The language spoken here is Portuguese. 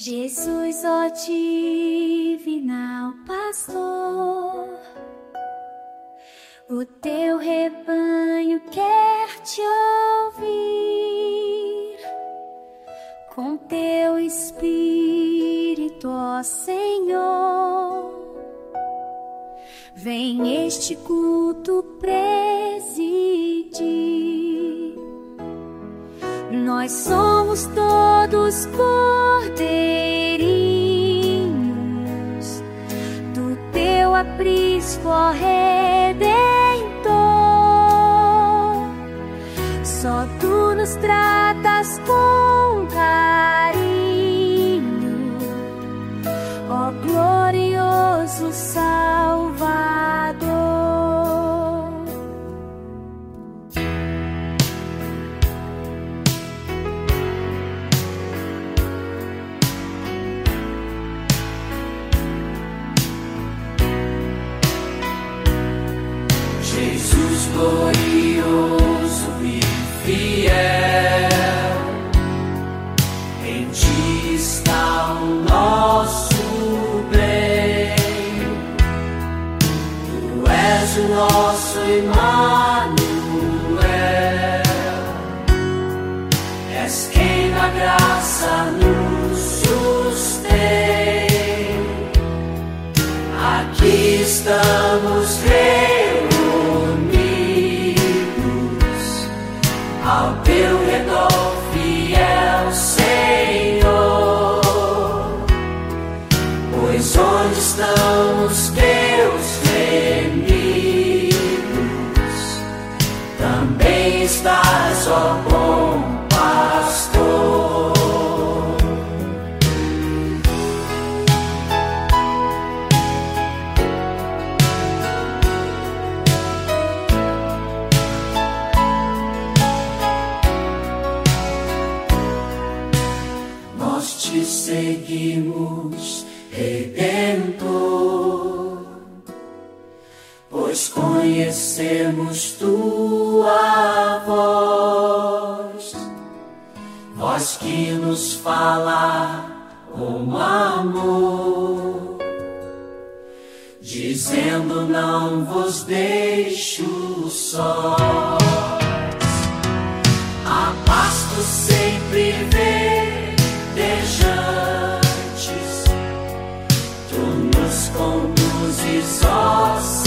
Jesus, ó divinal pastor, o teu rebanho quer te ouvir. Com teu Espírito, ó Senhor, vem este culto presidir. Nós somos todos cordeirinhos do teu aprisco, ó Redentor. Só tu nos tratas com carinho, ó glorioso Salvador. Jesus glorioso e fiel, em ti está o nosso bem. Tu és o nosso Emmanuel, és quem na graça nos sustém. Aqui estamos ao teu redor, fiel Senhor, pois onde estão os teus remidos, também estás, ó bom pastor. Te seguimos, Redentor, pois conhecemos tua voz, voz que nos fala com amor, dizendo não vos deixo sós. A paz tu sempre verdejantes, tu nos conduzes, ó Senhor.